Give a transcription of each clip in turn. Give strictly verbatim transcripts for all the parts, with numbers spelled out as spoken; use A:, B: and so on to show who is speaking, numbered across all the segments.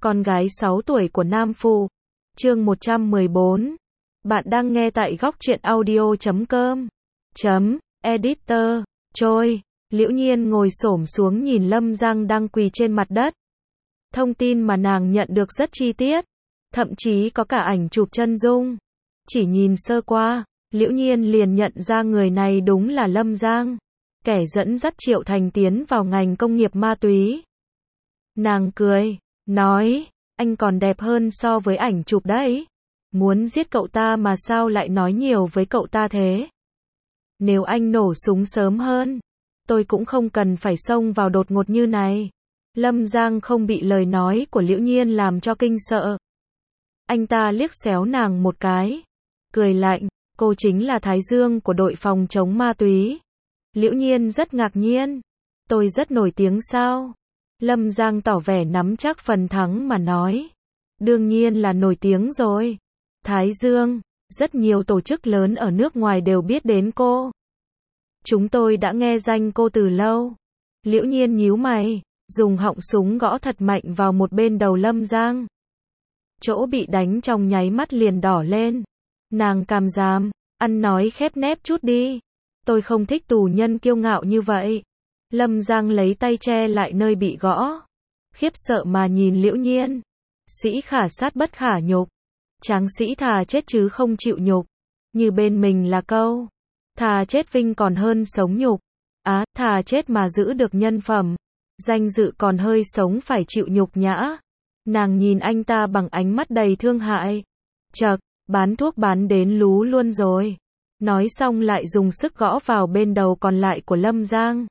A: con gái sáu tuổi của Nam Phụ. Chương một trăm mười bốn. Bạn đang nghe tại góc truyện audio chấm com. Chấm, editor, trôi. Liễu Nhiên ngồi xổm xuống nhìn Lâm Giang đang quỳ trên mặt đất. Thông tin mà nàng nhận được rất chi tiết, thậm chí có cả ảnh chụp chân dung. Chỉ nhìn sơ qua, Liễu Nhiên liền nhận ra người này đúng là Lâm Giang, kẻ dẫn dắt Triệu Thành tiến vào ngành công nghiệp ma túy. Nàng cười, nói, anh còn đẹp hơn so với ảnh chụp đấy. Muốn giết cậu ta mà sao lại nói nhiều với cậu ta thế? Nếu anh nổ súng sớm hơn, tôi cũng không cần phải xông vào đột ngột như này. Lâm Giang không bị lời nói của Liễu Nhiên làm cho kinh sợ. Anh ta liếc xéo nàng một cái, cười lạnh, cô chính là Thái Dương của đội phòng chống ma túy. Liễu Nhiên rất ngạc nhiên, tôi rất nổi tiếng sao? Lâm Giang tỏ vẻ nắm chắc phần thắng mà nói, đương nhiên là nổi tiếng rồi. Thái Dương, rất nhiều tổ chức lớn ở nước ngoài đều biết đến cô. Chúng tôi đã nghe danh cô từ lâu. Liễu Nhiên nhíu mày, dùng họng súng gõ thật mạnh vào một bên đầu Lâm Giang. Chỗ bị đánh trong nháy mắt liền đỏ lên. Nàng càm ràm, ăn nói khép nép chút đi. Tôi không thích tù nhân kiêu ngạo như vậy. Lâm Giang lấy tay che lại nơi bị gõ. Khiếp sợ mà nhìn Liễu Nhiên. Sĩ khả sát bất khả nhục. Tráng sĩ thà chết chứ không chịu nhục. Như bên mình là câu, thà chết vinh còn hơn sống nhục. Á, à, thà chết mà giữ được nhân phẩm. Danh dự còn hơi sống phải chịu nhục nhã. Nàng nhìn anh ta bằng ánh mắt đầy thương hại. Chậc, bán thuốc bán đến lú luôn rồi. Nói xong lại dùng sức gõ vào bên đầu còn lại của Lâm Giang.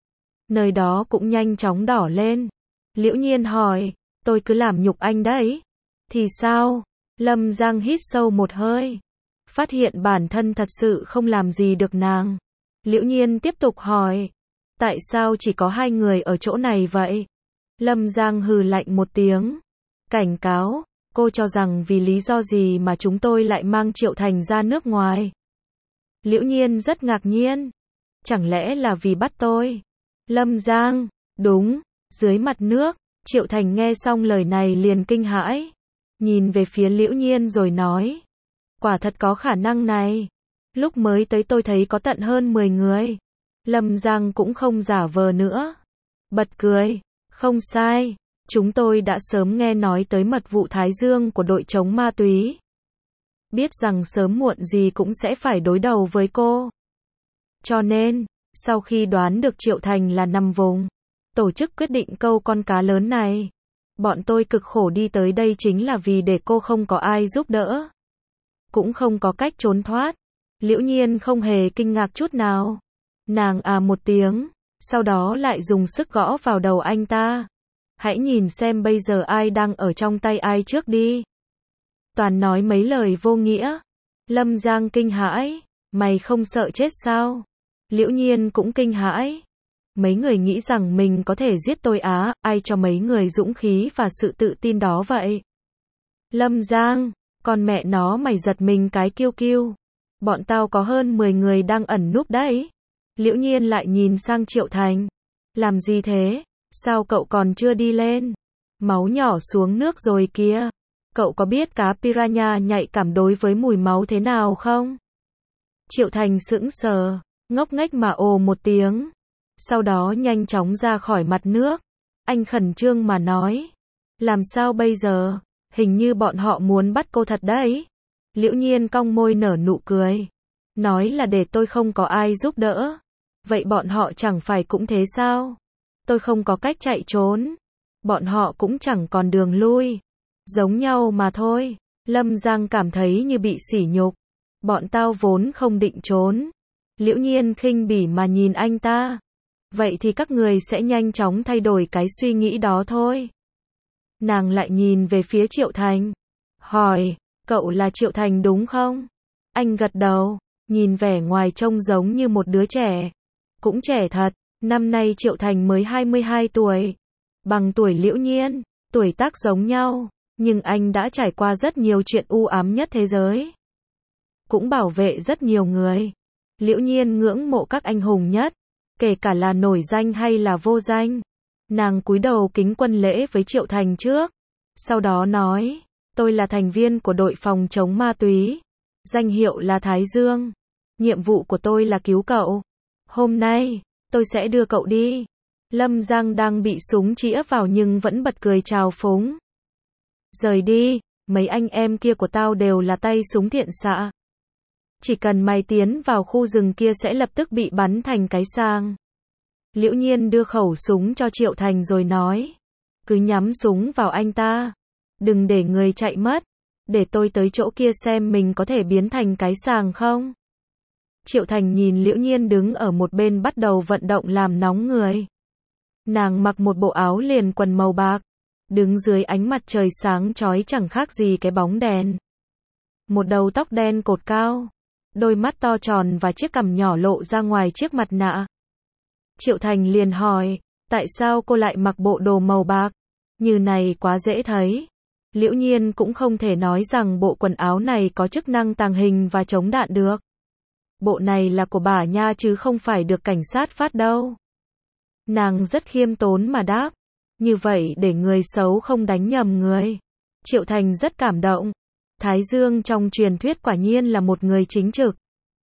A: Nơi đó cũng nhanh chóng đỏ lên. Liễu Nhiên hỏi, tôi cứ làm nhục anh đấy. Thì sao? Lâm Giang hít sâu một hơi. Phát hiện bản thân thật sự không làm gì được nàng. Liễu Nhiên tiếp tục hỏi, tại sao chỉ có hai người ở chỗ này vậy? Lâm Giang hừ lạnh một tiếng. Cảnh cáo, cô cho rằng vì lý do gì mà chúng tôi lại mang Triệu Thành ra nước ngoài? Liễu Nhiên rất ngạc nhiên. Chẳng lẽ là vì bắt tôi? Lâm Giang, đúng, dưới mặt nước. Triệu Thành nghe xong lời này liền kinh hãi. Nhìn về phía Liễu Nhiên rồi nói, quả thật có khả năng này. Lúc mới tới tôi thấy có tận hơn mười người. Lâm Giang cũng không giả vờ nữa. Bật cười, không sai. Chúng tôi đã sớm nghe nói tới mật vụ Thái Dương của đội chống ma túy. Biết rằng sớm muộn gì cũng sẽ phải đối đầu với cô. Cho nên, sau khi đoán được Triệu Thành là nằm vùng, tổ chức quyết định câu con cá lớn này. Bọn tôi cực khổ đi tới đây chính là vì để cô không có ai giúp đỡ. Cũng không có cách trốn thoát. Liễu Nhiên không hề kinh ngạc chút nào. Nàng à một tiếng, sau đó lại dùng sức gõ vào đầu anh ta. Hãy nhìn xem bây giờ ai đang ở trong tay ai trước đi. Toàn nói mấy lời vô nghĩa. Lâm Giang kinh hãi, mày không sợ chết sao? Liễu Nhiên cũng kinh hãi. Mấy người nghĩ rằng mình có thể giết tôi á, ai cho mấy người dũng khí và sự tự tin đó vậy? Lâm Giang, con mẹ nó mày giật mình cái kiêu kiêu. Bọn tao có hơn mười người đang ẩn núp đấy. Liễu Nhiên lại nhìn sang Triệu Thành. Làm gì thế? Sao cậu còn chưa đi lên? Máu nhỏ xuống nước rồi kìa. Cậu có biết cá piranha nhạy cảm đối với mùi máu thế nào không? Triệu Thành sững sờ, ngốc nghếch mà ồ một tiếng. Sau đó nhanh chóng ra khỏi mặt nước. Anh khẩn trương mà nói. Làm sao bây giờ? Hình như bọn họ muốn bắt cô thật đấy. Liễu Nhiên cong môi nở nụ cười. Nói là để tôi không có ai giúp đỡ. Vậy bọn họ chẳng phải cũng thế sao? Tôi không có cách chạy trốn. Bọn họ cũng chẳng còn đường lui. Giống nhau mà thôi. Lâm Giang cảm thấy như bị sỉ nhục. Bọn tao vốn không định trốn. Liễu Nhiên khinh bỉ mà nhìn anh ta. Vậy thì các người sẽ nhanh chóng thay đổi cái suy nghĩ đó thôi. Nàng lại nhìn về phía Triệu Thành. Hỏi, cậu là Triệu Thành đúng không? Anh gật đầu, nhìn vẻ ngoài trông giống như một đứa trẻ. Cũng trẻ thật, năm nay Triệu Thành mới hai mươi hai tuổi. Bằng tuổi Liễu Nhiên, tuổi tác giống nhau, nhưng anh đã trải qua rất nhiều chuyện u ám nhất thế giới. Cũng bảo vệ rất nhiều người. Liễu Nhiên ngưỡng mộ các anh hùng nhất, kể cả là nổi danh hay là vô danh. Nàng cúi đầu kính quân lễ với Triệu Thành trước. Sau đó nói, tôi là thành viên của đội phòng chống ma túy. Danh hiệu là Thái Dương. Nhiệm vụ của tôi là cứu cậu. Hôm nay, tôi sẽ đưa cậu đi. Lâm Giang đang bị súng chĩa vào nhưng vẫn bật cười trào phúng. Rời đi, mấy anh em kia của tao đều là tay súng thiện xạ. Chỉ cần mày tiến vào khu rừng kia sẽ lập tức bị bắn thành cái sang. Liễu Nhiên đưa khẩu súng cho Triệu Thành rồi nói. Cứ nhắm súng vào anh ta. Đừng để người chạy mất. Để tôi tới chỗ kia xem mình có thể biến thành cái sàng không. Triệu Thành nhìn Liễu Nhiên đứng ở một bên bắt đầu vận động làm nóng người. Nàng mặc một bộ áo liền quần màu bạc. Đứng dưới ánh mặt trời sáng chói chẳng khác gì cái bóng đèn. Một đầu tóc đen cột cao. Đôi mắt to tròn và chiếc cằm nhỏ lộ ra ngoài chiếc mặt nạ. Triệu Thành liền hỏi, tại sao cô lại mặc bộ đồ màu bạc? Như này quá dễ thấy. Liễu Nhiên cũng không thể nói rằng bộ quần áo này có chức năng tàng hình và chống đạn được. Bộ này là của bà nha chứ không phải được cảnh sát phát đâu. Nàng rất khiêm tốn mà đáp. Như vậy để người xấu không đánh nhầm người. Triệu Thành rất cảm động. Thái Dương trong truyền thuyết quả nhiên là một người chính trực.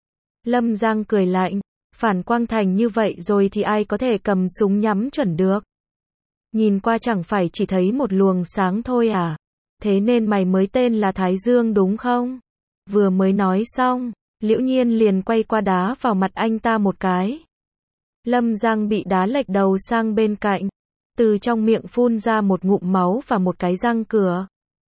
A: Lâm Giang cười lạnh. Phản quang thành như vậy rồi thì ai có thể cầm súng nhắm chuẩn được. Nhìn qua chẳng phải chỉ thấy một luồng sáng thôi à. Thế nên mày mới tên là Thái Dương đúng không? Vừa mới nói xong, Liễu Nhiên liền quay qua đá vào mặt anh ta một cái. Lâm Giang bị đá lệch đầu sang bên cạnh. Từ trong miệng phun ra một ngụm máu và một cái răng cửa.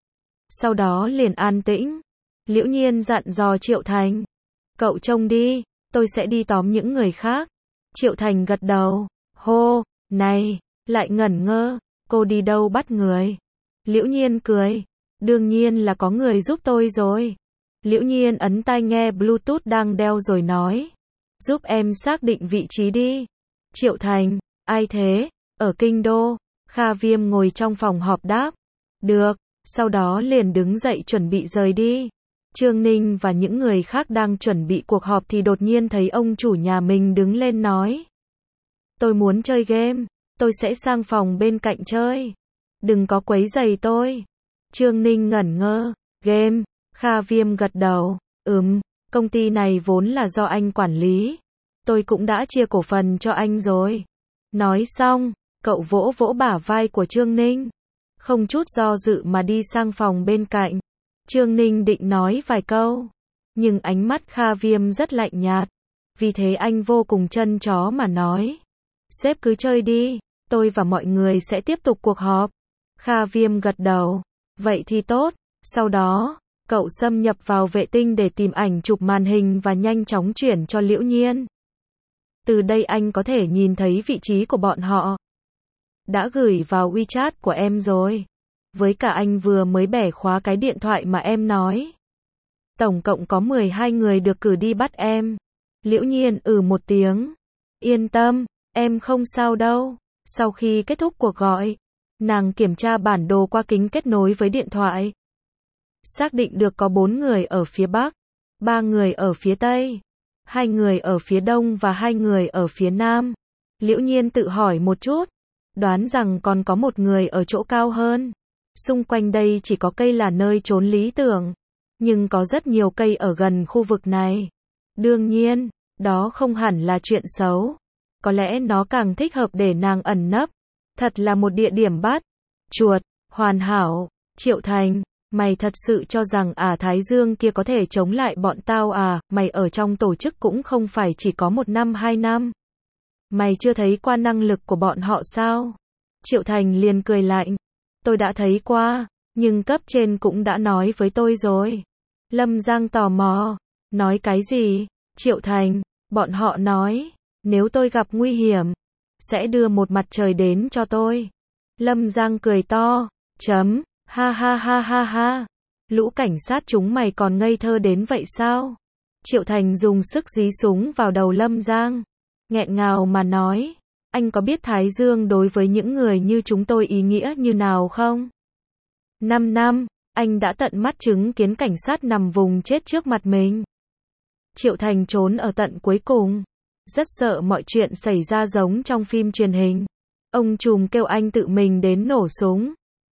A: Sau đó liền an tĩnh. Liễu Nhiên dặn dò Triệu Thành. Cậu trông đi, tôi sẽ đi tóm những người khác. Triệu Thành gật đầu. Hô, này, lại ngẩn ngơ, cô đi đâu bắt người? Liễu Nhiên cười. Đương nhiên là có người giúp tôi rồi. Liễu Nhiên ấn tai nghe Bluetooth đang đeo rồi nói. Giúp em xác định vị trí đi. Triệu Thành, ai thế? Ở Kinh Đô. Kha Viêm ngồi trong phòng họp đáp. Được, sau đó liền đứng dậy chuẩn bị rời đi. Trương Ninh và những người khác đang chuẩn bị cuộc họp thì đột nhiên thấy ông chủ nhà mình đứng lên nói. Tôi muốn chơi game, tôi sẽ sang phòng bên cạnh chơi. Đừng có quấy rầy tôi. Trương Ninh ngẩn ngơ. Game. Kha Viêm gật đầu. Ừm, công ty này vốn là do anh quản lý. Tôi cũng đã chia cổ phần cho anh rồi. Nói xong, cậu vỗ vỗ bả vai của Trương Ninh. Không chút do dự mà đi sang phòng bên cạnh. Trương Ninh định nói vài câu. Nhưng ánh mắt Kha Viêm rất lạnh nhạt. Vì thế anh vô cùng chân chó mà nói. Sếp cứ chơi đi, tôi và mọi người sẽ tiếp tục cuộc họp. Kha Viêm gật đầu. Vậy thì tốt. Sau đó, cậu xâm nhập vào vệ tinh để tìm ảnh chụp màn hình và nhanh chóng chuyển cho Liễu Nhiên. Từ đây anh có thể nhìn thấy vị trí của bọn họ. Đã gửi vào WeChat của em rồi. Với cả anh vừa mới bẻ khóa cái điện thoại mà em nói. Tổng cộng có mười hai người được cử đi bắt em. Liễu Nhiên ừ một tiếng. Yên tâm, em không sao đâu. Sau khi kết thúc cuộc gọi, nàng kiểm tra bản đồ qua kính kết nối với điện thoại. Xác định được có bốn người ở phía Bắc, ba người ở phía Tây, hai người ở phía Đông và hai người ở phía Nam. Liễu Nhiên tự hỏi một chút, đoán rằng còn có một người ở chỗ cao hơn. Xung quanh đây chỉ có cây là nơi trốn lý tưởng, nhưng có rất nhiều cây ở gần khu vực này. Đương nhiên, đó không hẳn là chuyện xấu. Có lẽ nó càng thích hợp để nàng ẩn nấp. Thật là một địa điểm bắt chuột, hoàn hảo. Triệu Thành, mày thật sự cho rằng à Thái Dương kia có thể chống lại bọn tao à, mày ở trong tổ chức cũng không phải chỉ có một năm hai năm. Mày chưa thấy qua năng lực của bọn họ sao? Triệu Thành liền cười lạnh. Tôi đã thấy qua, nhưng cấp trên cũng đã nói với tôi rồi. Lâm Giang tò mò. Nói cái gì? Triệu Thành, bọn họ nói, nếu tôi gặp nguy hiểm, sẽ đưa một mặt trời đến cho tôi. Lâm Giang cười to. Chấm. Ha ha ha ha ha. Lũ cảnh sát chúng mày còn ngây thơ đến vậy sao? Triệu Thành dùng sức dí súng vào đầu Lâm Giang. Nghẹn ngào mà nói. Anh có biết Thái Dương đối với những người như chúng tôi ý nghĩa như nào không? Năm năm, anh đã tận mắt chứng kiến cảnh sát nằm vùng chết trước mặt mình. Triệu Thành trốn ở tận cuối cùng. Rất sợ mọi chuyện xảy ra giống trong phim truyền hình. Ông trùm kêu anh tự mình đến nổ súng.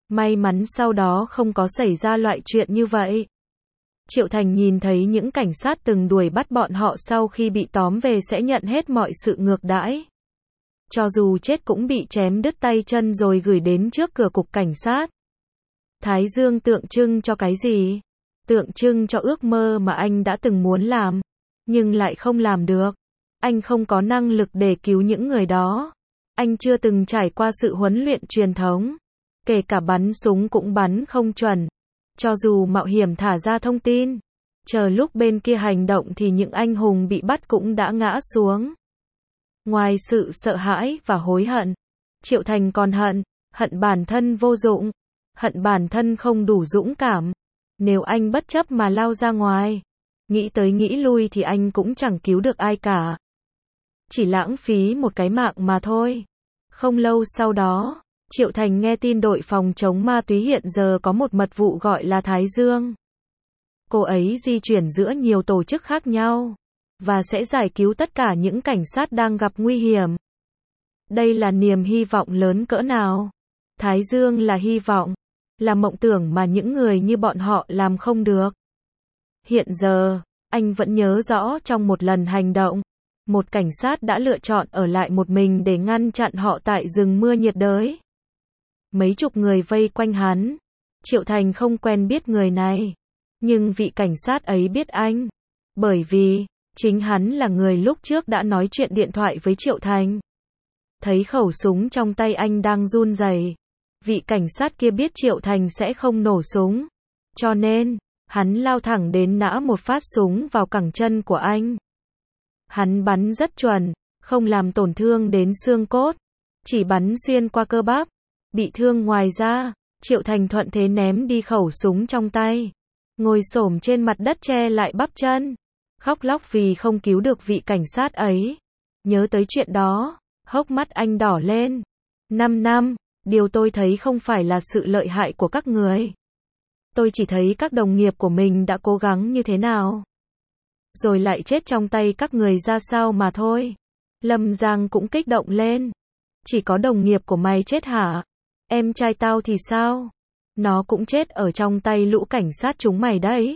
A: May mắn sau đó không có xảy ra loại chuyện như vậy. Triệu Thành nhìn thấy những cảnh sát từng đuổi bắt bọn họ sau khi bị tóm về sẽ nhận hết mọi sự ngược đãi. Cho dù chết cũng bị chém đứt tay chân rồi gửi đến trước cửa cục cảnh sát. Thái dương tượng trưng cho cái gì? Tượng trưng cho ước mơ mà anh đã từng muốn làm, nhưng lại không làm được. Anh không có năng lực để cứu những người đó. Anh chưa từng trải qua sự huấn luyện truyền thống. Kể cả bắn súng cũng bắn không chuẩn. Cho dù mạo hiểm thả ra thông tin, chờ lúc bên kia hành động thì những anh hùng bị bắt cũng đã ngã xuống. Ngoài sự sợ hãi và hối hận, Triệu Thành còn hận, hận bản thân vô dụng, hận bản thân không đủ dũng cảm. Nếu anh bất chấp mà lao ra ngoài, nghĩ tới nghĩ lui thì anh cũng chẳng cứu được ai cả. Chỉ lãng phí một cái mạng mà thôi. Không lâu sau đó, Triệu Thành nghe tin đội phòng chống ma túy hiện giờ có một mật vụ gọi là Thái Dương. Cô ấy di chuyển giữa nhiều tổ chức khác nhau, và sẽ giải cứu tất cả những cảnh sát đang gặp nguy hiểm. Đây là niềm hy vọng lớn cỡ nào. Thái Dương là hy vọng, là mộng tưởng mà những người như bọn họ làm không được. Hiện giờ, anh vẫn nhớ rõ trong một lần hành động, một cảnh sát đã lựa chọn ở lại một mình để ngăn chặn họ tại rừng mưa nhiệt đới. Mấy chục người vây quanh hắn. Triệu Thành không quen biết người này, nhưng vị cảnh sát ấy biết anh, bởi vì chính hắn là người lúc trước đã nói chuyện điện thoại với Triệu Thành. Thấy khẩu súng trong tay anh đang run rẩy, vị cảnh sát kia biết Triệu Thành sẽ không nổ súng, cho nên hắn lao thẳng đến nã một phát súng vào cẳng chân của anh. Hắn bắn rất chuẩn, không làm tổn thương đến xương cốt, chỉ bắn xuyên qua cơ bắp, bị thương ngoài ra. Triệu Thành thuận thế ném đi khẩu súng trong tay, ngồi xổm trên mặt đất che lại bắp chân, khóc lóc vì không cứu được vị cảnh sát ấy. Nhớ tới chuyện đó, hốc mắt anh đỏ lên. Năm năm, điều tôi thấy không phải là sự lợi hại của các người. Tôi chỉ thấy các đồng nghiệp của mình đã cố gắng như thế nào, rồi lại chết trong tay các người ra sao mà thôi. Lâm Giang cũng kích động lên. Chỉ có đồng nghiệp của mày chết hả? Em trai tao thì sao? Nó cũng chết ở trong tay lũ cảnh sát chúng mày đấy.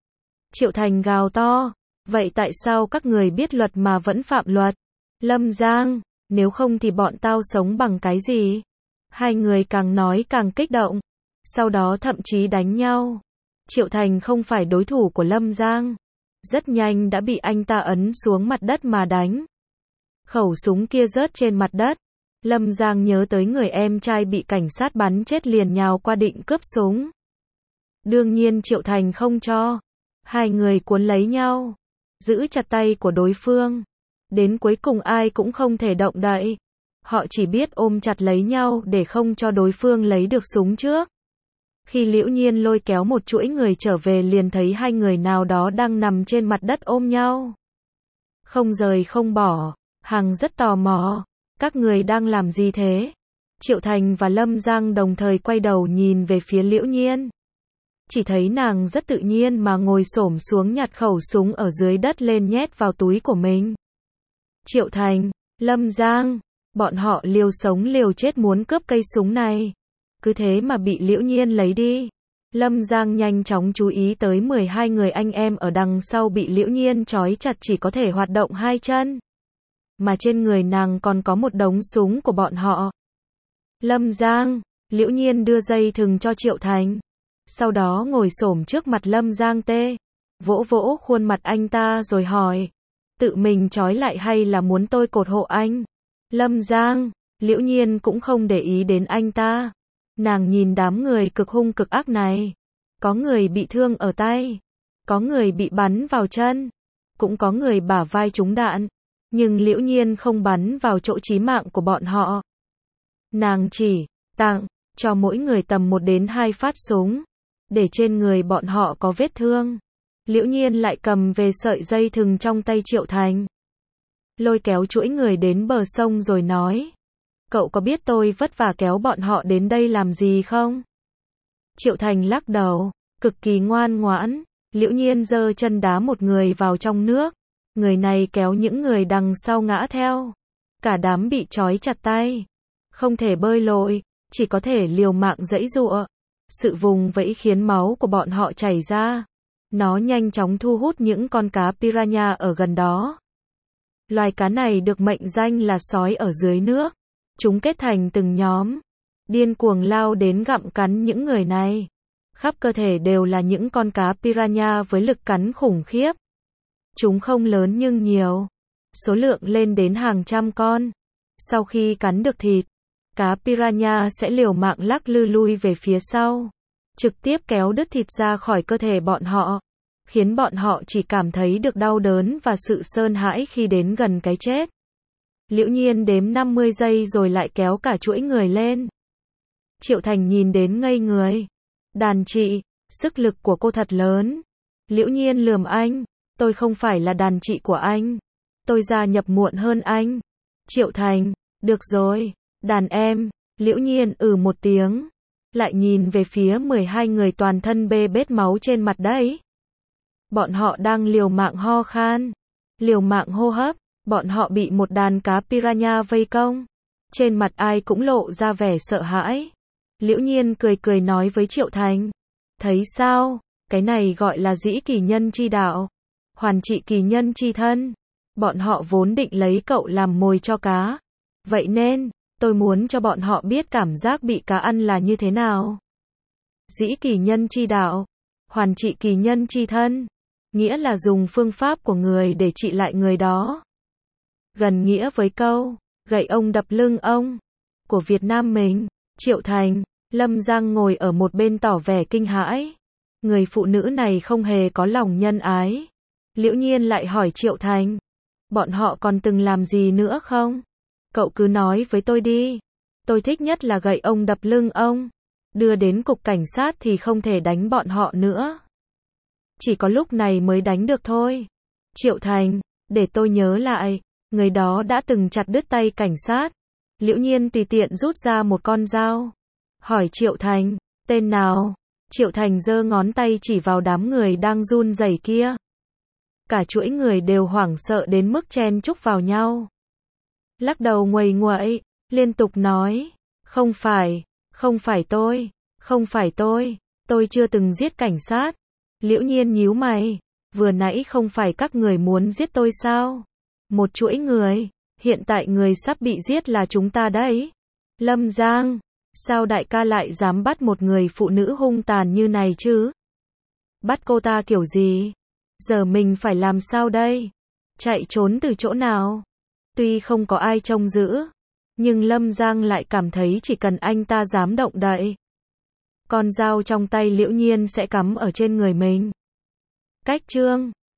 A: Triệu Thành gào to. Vậy tại sao các người biết luật mà vẫn phạm luật? Lâm Giang, nếu không thì bọn tao sống bằng cái gì? Hai người càng nói càng kích động. Sau đó thậm chí đánh nhau. Triệu Thành không phải đối thủ của Lâm Giang. Rất nhanh đã bị anh ta ấn xuống mặt đất mà đánh. Khẩu súng kia rớt trên mặt đất. Lâm Giang nhớ tới người em trai bị cảnh sát bắn chết liền nhào qua định cướp súng. Đương nhiên Triệu Thành không cho. Hai người cuốn lấy nhau, giữ chặt tay của đối phương. Đến cuối cùng ai cũng không thể động đậy. Họ chỉ biết ôm chặt lấy nhau để không cho đối phương lấy được súng trước. Khi Liễu Nhiên lôi kéo một chuỗi người trở về liền thấy hai người nào đó đang nằm trên mặt đất ôm nhau, không rời không bỏ. Hằng rất tò mò. Các người đang làm gì thế? Triệu Thành và Lâm Giang đồng thời quay đầu nhìn về phía Liễu Nhiên. Chỉ thấy nàng rất tự nhiên mà ngồi xổm xuống nhặt khẩu súng ở dưới đất lên nhét vào túi của mình. Triệu Thành, Lâm Giang, bọn họ liều sống liều chết muốn cướp cây súng này. Cứ thế mà bị Liễu Nhiên lấy đi. Lâm Giang nhanh chóng chú ý tới mười hai người anh em ở đằng sau bị Liễu Nhiên trói chặt chỉ có thể hoạt động hai chân. Mà trên người nàng còn có một đống súng của bọn họ. Lâm Giang, Liễu Nhiên đưa dây thừng cho Triệu Thành. Sau đó ngồi xổm trước mặt Lâm Giang tê. Vỗ vỗ khuôn mặt anh ta rồi hỏi. Tự mình trói lại hay là muốn tôi cột hộ anh? Lâm Giang, Liễu Nhiên cũng không để ý đến anh ta. Nàng nhìn đám người cực hung cực ác này. Có người bị thương ở tay. Có người bị bắn vào chân. Cũng có người bả vai trúng đạn. Nhưng Liễu Nhiên không bắn vào chỗ chí mạng của bọn họ. Nàng chỉ tặng cho mỗi người tầm một đến hai phát súng, để trên người bọn họ có vết thương. Liễu Nhiên lại cầm về sợi dây thừng trong tay Triệu Thành, lôi kéo chuỗi người đến bờ sông rồi nói. Cậu có biết tôi vất vả kéo bọn họ đến đây làm gì không? Triệu Thành lắc đầu, cực kỳ ngoan ngoãn. Liễu Nhiên giơ chân đá một người vào trong nước. Người này kéo những người đằng sau ngã theo. Cả đám bị trói chặt tay, không thể bơi lội. chỉ có thể liều mạng giãy giụa. Sự vùng vẫy khiến máu của bọn họ chảy ra. Nó nhanh chóng thu hút những con cá piranha ở gần đó. Loài cá này được mệnh danh là sói ở dưới nước. Chúng kết thành từng nhóm, điên cuồng lao đến gặm cắn những người này. Khắp cơ thể đều là những con cá piranha với lực cắn khủng khiếp. Chúng không lớn nhưng nhiều, số lượng lên đến hàng trăm con. Sau khi cắn được thịt, cá piranha sẽ liều mạng lắc lư lui về phía sau, trực tiếp kéo đứt thịt ra khỏi cơ thể bọn họ, khiến bọn họ chỉ cảm thấy được đau đớn và sự sợ hãi khi đến gần cái chết. Liễu Nhiên đếm năm mươi giây rồi lại kéo cả chuỗi người lên. Triệu Thành nhìn đến ngây người. Đàn chị, sức lực của cô thật lớn. Liễu Nhiên lườm anh, tôi không phải là đàn chị của anh. Tôi gia nhập muộn hơn anh. Triệu Thành, được rồi, đàn em. Liễu Nhiên ừ một tiếng, lại nhìn về phía mười hai người toàn thân bê bết máu trên mặt đấy. Bọn họ đang liều mạng ho khan, liều mạng hô hấp. Bọn họ bị một đàn cá piranha vây công. Trên mặt ai cũng lộ ra vẻ sợ hãi. Liễu Nhiên cười cười nói với Triệu Thành. Thấy sao, cái này gọi là dĩ kỳ nhân chi đạo, hoàn trị kỳ nhân chi thân. Bọn họ vốn định lấy cậu làm mồi cho cá. Vậy nên, tôi muốn cho bọn họ biết cảm giác bị cá ăn là như thế nào. Dĩ kỳ nhân chi đạo, hoàn trị kỳ nhân chi thân, nghĩa là dùng phương pháp của người để trị lại người đó. Gần nghĩa với câu, gậy ông đập lưng ông, của Việt Nam mình. Triệu Thành, Lâm Giang ngồi ở một bên tỏ vẻ kinh hãi. Người phụ nữ này không hề có lòng nhân ái. Liễu Nhiên lại hỏi Triệu Thành, bọn họ còn từng làm gì nữa không? Cậu cứ nói với tôi đi. Tôi thích nhất là gậy ông đập lưng ông. Đưa đến cục cảnh sát thì không thể đánh bọn họ nữa. Chỉ có lúc này mới đánh được thôi. Triệu Thành, để tôi nhớ lại. Người đó đã từng chặt đứt tay cảnh sát. Liễu Nhiên tùy tiện rút ra một con dao. Hỏi Triệu Thành, tên nào? Triệu Thành giơ ngón tay chỉ vào đám người đang run rẩy kia. Cả chuỗi người đều hoảng sợ đến mức chen chúc vào nhau. Lắc đầu nguầy nguậy, liên tục nói, không phải, không phải tôi, không phải tôi, tôi chưa từng giết cảnh sát. Liễu Nhiên nhíu mày, vừa nãy không phải các người muốn giết tôi sao? Một chuỗi người, hiện tại người sắp bị giết là chúng ta đấy. Lâm Giang, sao đại ca lại dám bắt một người phụ nữ hung tàn như này chứ? Bắt cô ta kiểu gì? Giờ mình phải làm sao đây? Chạy trốn từ chỗ nào? Tuy không có ai trông giữ, nhưng Lâm Giang lại cảm thấy chỉ cần anh ta dám động đậy, con dao trong tay Liễu Nhiên sẽ cắm ở trên người mình. Cách chương